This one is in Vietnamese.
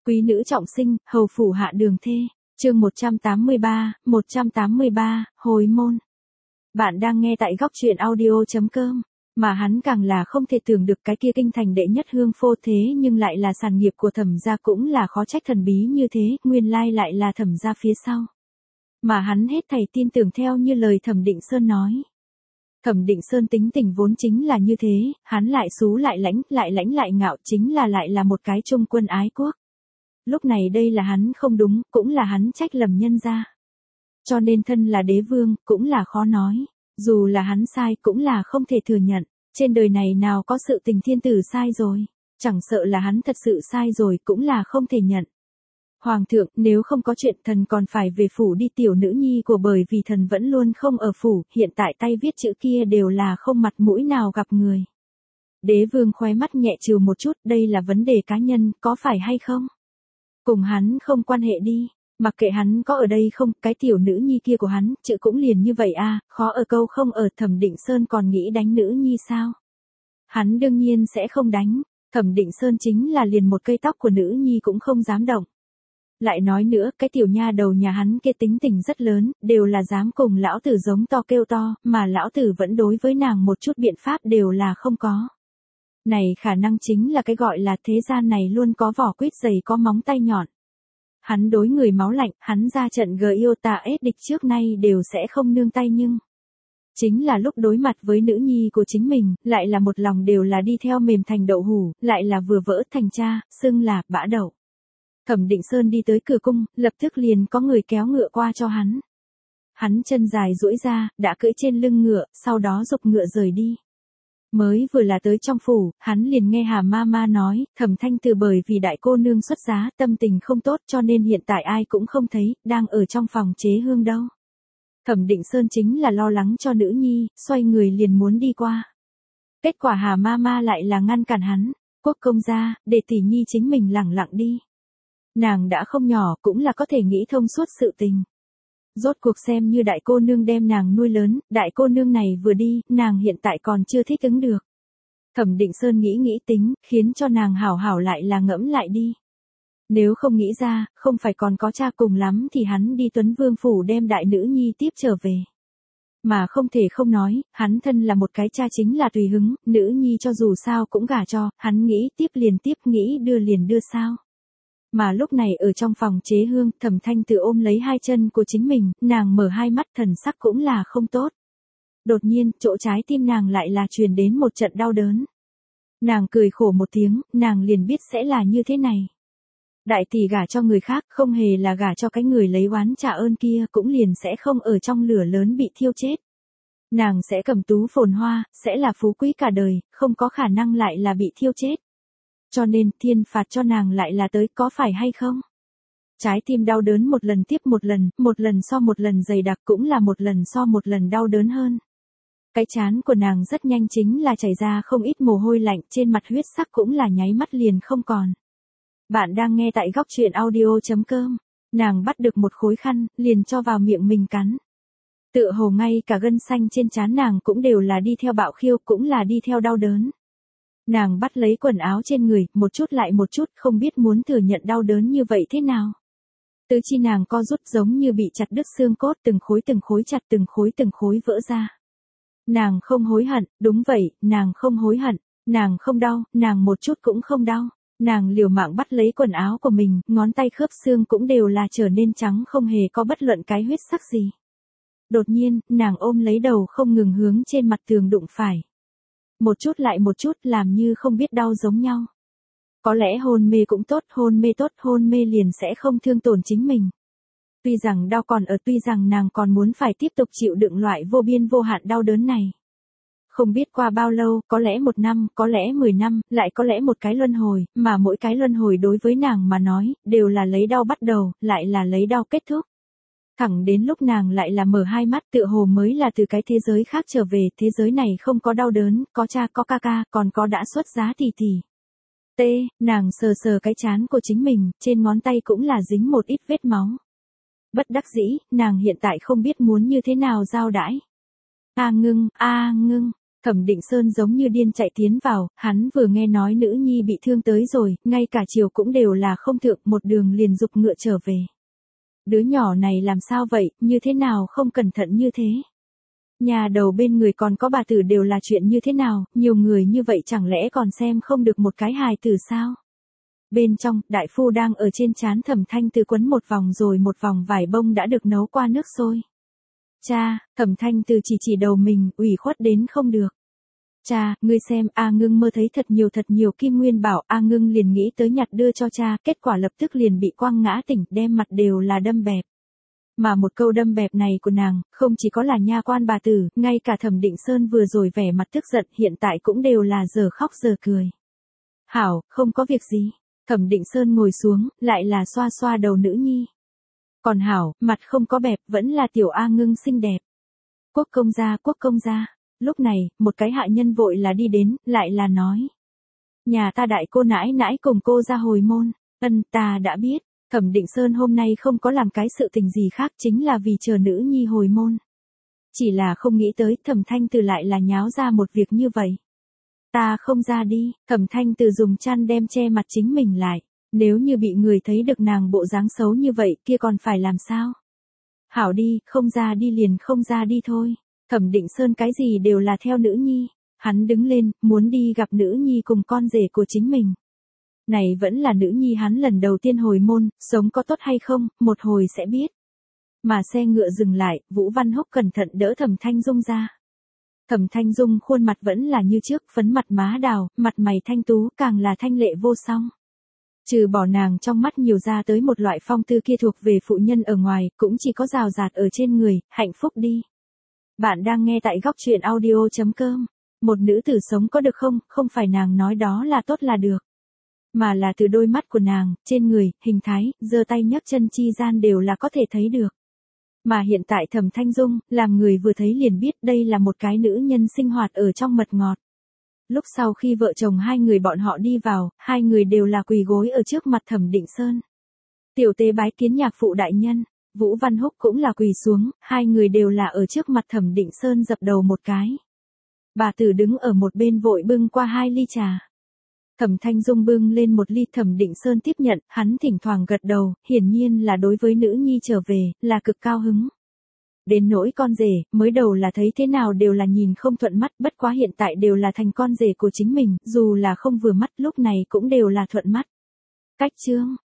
Quý nữ trọng sinh, hầu phủ hạ đường thê. Chương 183, hồi môn. Bạn đang nghe tại góc truyện audio.com. Mà hắn càng là không thể tưởng được cái kia kinh thành đệ nhất hương phô thế nhưng lại là sản nghiệp của Thẩm gia, cũng là khó trách thần bí như thế, nguyên lai lại là Thẩm gia phía sau. Mà hắn hết thảy tin tưởng theo như lời Thẩm Định Sơn nói. Thẩm Định Sơn tính tình vốn chính là như thế, hắn lại xú lại lãnh lại ngạo, chính là lại là một cái trung quân ái quốc. Lúc này đây là hắn không đúng, cũng là hắn trách lầm nhân gia. Cho nên thân là đế vương, cũng là khó nói. Dù là hắn sai cũng là không thể thừa nhận. Trên đời này nào có sự tình thiên tử sai rồi. Chẳng sợ là hắn thật sự sai rồi cũng là không thể nhận. Hoàng thượng, nếu không có chuyện thần còn phải về phủ đi tiểu nữ nhi của, bởi vì thần vẫn luôn không ở phủ, hiện tại tay viết chữ kia đều là không mặt mũi nào gặp người. Đế vương khóe mắt nhẹ trừ một chút, đây là vấn đề cá nhân, có phải hay không? Cùng hắn không quan hệ đi. Mặc kệ hắn có ở đây không, cái tiểu nữ nhi kia của hắn, chữ cũng liền như vậy à, khó ở câu không ở. Thẩm Định Sơn còn nghĩ đánh nữ nhi sao? Hắn đương nhiên sẽ không đánh, Thẩm Định Sơn chính là liền một cây tóc của nữ nhi cũng không dám động. Lại nói nữa, cái tiểu nha đầu nhà hắn kia tính tình rất lớn, đều là dám cùng lão tử giống to kêu to, mà lão tử vẫn đối với nàng một chút biện pháp đều là không có. Này khả năng chính là cái gọi là thế gian này luôn có vỏ quýt dày có móng tay nhọn. Hắn đối người máu lạnh, hắn ra trận yêu tà ết địch trước nay đều sẽ không nương tay, nhưng chính là lúc đối mặt với nữ nhi của chính mình, lại là một lòng đều là đi theo mềm thành đậu hủ, lại là vừa vỡ thành cha, xưng là bã đậu. Thẩm Định Sơn đi tới cửa cung, lập tức liền có người kéo ngựa qua cho hắn. Hắn chân dài duỗi ra, đã cưỡi trên lưng ngựa, sau đó giục ngựa rời đi. Mới vừa là tới trong phủ, hắn liền nghe Hà Mama nói, Thẩm Thanh Từ bởi vì đại cô nương xuất giá, tâm tình không tốt cho nên hiện tại ai cũng không thấy, đang ở trong phòng chế hương đâu. Thẩm Định Sơn chính là lo lắng cho nữ nhi, xoay người liền muốn đi qua. Kết quả Hà Mama lại là ngăn cản hắn, Quốc công gia, để tỷ nhi chính mình lẳng lặng đi. Nàng đã không nhỏ, cũng là có thể nghĩ thông suốt sự tình. Rốt cuộc xem như đại cô nương đem nàng nuôi lớn, đại cô nương này vừa đi, nàng hiện tại còn chưa thích ứng được. Thẩm Định Sơn nghĩ tính, khiến cho nàng hảo hảo lại là ngẫm lại đi. Nếu không nghĩ ra, không phải còn có cha, cùng lắm thì hắn đi Tuấn Vương phủ đem đại nữ nhi tiếp trở về. Mà không thể không nói, hắn thân là một cái cha chính là tùy hứng, nữ nhi cho dù sao cũng gả cho, hắn nghĩ tiếp liền tiếp, nghĩ đưa liền đưa sao. Mà lúc này ở trong phòng chế hương, Thẩm Thanh Từ ôm lấy hai chân của chính mình, nàng mở hai mắt, thần sắc cũng là không tốt. Đột nhiên, chỗ trái tim nàng lại là truyền đến một trận đau đớn. Nàng cười khổ một tiếng, nàng liền biết sẽ là như thế này. Đại tỷ gả cho người khác, không hề là gả cho cái người lấy oán trả ơn kia, cũng liền sẽ không ở trong lửa lớn bị thiêu chết. Nàng sẽ cầm tú phồn hoa, sẽ là phú quý cả đời, không có khả năng lại là bị thiêu chết. Cho nên thiên phạt cho nàng lại là tới, có phải hay không? Trái tim đau đớn một lần tiếp một lần so một lần dày đặc, cũng là một lần so một lần đau đớn hơn. Cái trán của nàng rất nhanh chính là chảy ra không ít mồ hôi lạnh, trên mặt huyết sắc cũng là nháy mắt liền không còn. Bạn đang nghe tại góc truyện audio.com. Nàng bắt được một khối khăn, liền cho vào miệng mình cắn. Tựa hồ ngay cả gân xanh trên trán nàng cũng đều là đi theo bạo khiêu, cũng là đi theo đau đớn. Nàng bắt lấy quần áo trên người, một chút lại một chút, không biết muốn thừa nhận đau đớn như vậy thế nào. Tứ chi nàng co rút giống như bị chặt đứt xương cốt, từng khối chặt, từng khối vỡ ra. Nàng không hối hận, đúng vậy, nàng không hối hận, nàng không đau, nàng một chút cũng không đau. Nàng liều mạng bắt lấy quần áo của mình, ngón tay khớp xương cũng đều là trở nên trắng, không hề có bất luận cái huyết sắc gì. Đột nhiên, nàng ôm lấy đầu không ngừng hướng trên mặt tường đụng phải. Một chút lại một chút, làm như không biết đau giống nhau. Có lẽ hôn mê cũng tốt, hôn mê liền sẽ không thương tổn chính mình. Tuy rằng đau còn ở, tuy rằng nàng còn muốn phải tiếp tục chịu đựng loại vô biên vô hạn đau đớn này. Không biết qua bao lâu, có lẽ 1 năm, có lẽ 10 năm, lại có lẽ một cái luân hồi, mà mỗi cái luân hồi đối với nàng mà nói, đều là lấy đau bắt đầu, lại là lấy đau kết thúc. Thẳng đến lúc nàng lại là mở hai mắt, tựa hồ mới là từ cái thế giới khác trở về, thế giới này không có đau đớn, có cha, có ca ca, còn có đã xuất giá tỷ tỷ. Nàng sờ cái trán của chính mình, trên ngón tay cũng là dính một ít vết máu. Bất đắc dĩ, nàng hiện tại không biết muốn như thế nào giao đãi. Ngưng, Thẩm Định Sơn giống như điên chạy tiến vào, hắn vừa nghe nói nữ nhi bị thương tới rồi, ngay cả chiều cũng đều là không thượng, một đường liền dục ngựa trở về. Đứa nhỏ này làm sao vậy, như thế nào không cẩn thận như thế? Nhà đầu bên người còn có bà tử đều là chuyện như thế nào, nhiều người như vậy chẳng lẽ còn xem không được một cái hài tử sao? Bên trong, đại phu đang ở trên trán Thẩm Thanh Từ quấn một vòng rồi một vòng vải bông đã được nấu qua nước sôi. Cha, Thẩm Thanh Từ chỉ đầu mình, ủy khuất đến không được. Cha, ngươi xem, A Ngưng mơ thấy thật nhiều kim nguyên bảo, A Ngưng liền nghĩ tới nhặt đưa cho cha, kết quả lập tức liền bị quăng ngã tỉnh, đem mặt đều là đâm bẹp. Mà một câu đâm bẹp này của nàng, không chỉ có là nha quan bà tử, ngay cả Thẩm Định Sơn vừa rồi vẻ mặt tức giận hiện tại cũng đều là giờ khóc giờ cười. Hảo, không có việc gì. Thẩm Định Sơn ngồi xuống, lại là xoa xoa đầu nữ nhi. Còn Hảo, mặt không có bẹp, vẫn là tiểu A Ngưng xinh đẹp. Quốc công gia. Lúc này, một cái hạ nhân vội là đi đến, lại là nói. Nhà ta đại cô nãi nãi cùng cô ra hồi môn. Ta đã biết. Thẩm Định Sơn hôm nay không có làm cái sự tình gì khác chính là vì chờ nữ nhi hồi môn. Chỉ là không nghĩ tới Thẩm Thanh Từ lại là nháo ra một việc như vậy. Ta không ra đi, Thẩm Thanh Từ dùng chăn đem che mặt chính mình lại. Nếu như bị người thấy được nàng bộ dáng xấu như vậy kia còn phải làm sao? Hảo đi, không ra đi liền không ra đi thôi. Thẩm Định Sơn cái gì đều là theo nữ nhi. Hắn đứng lên, muốn đi gặp nữ nhi cùng con rể của chính mình. Này vẫn là nữ nhi hắn lần đầu tiên hồi môn, sống có tốt hay không, một hồi sẽ biết. Mà xe ngựa dừng lại, Vũ Văn Húc cẩn thận đỡ Thẩm Thanh Dung ra. Thẩm Thanh Dung khuôn mặt vẫn là như trước, phấn mặt má đào, mặt mày thanh tú, càng là thanh lệ vô song. Trừ bỏ nàng trong mắt nhiều ra tới một loại phong tư kia thuộc về phụ nhân ở ngoài, cũng chỉ có rào rạt ở trên người, hạnh phúc đi. Bạn đang nghe tại góc truyện audio.com. Một nữ tử sống có được không phải nàng nói đó là tốt là được. Mà là từ đôi mắt của nàng, trên người, hình thái, giơ tay nhấc chân chi gian đều là có thể thấy được. Mà hiện tại Thẩm Thanh Dung, làm người vừa thấy liền biết đây là một cái nữ nhân sinh hoạt ở trong mật ngọt. Lúc sau khi vợ chồng hai người bọn họ đi vào, hai người đều là quỳ gối ở trước mặt Thẩm Định Sơn. Tiểu Tê bái kiến nhạc phụ đại nhân, Vũ Văn Húc cũng là quỳ xuống, hai người đều là ở trước mặt Thẩm Định Sơn dập đầu một cái. Bà tử đứng ở một bên vội bưng qua 2 ly trà. Thẩm Thanh Dung bưng lên một ly, Thẩm Định Sơn tiếp nhận, hắn thỉnh thoảng gật đầu, hiển nhiên là đối với nữ nhi trở về, là cực cao hứng. Đến nỗi con rể, mới đầu là thấy thế nào đều là nhìn không thuận mắt, bất quá hiện tại đều là thành con rể của chính mình, dù là không vừa mắt lúc này cũng đều là thuận mắt. Cách chương,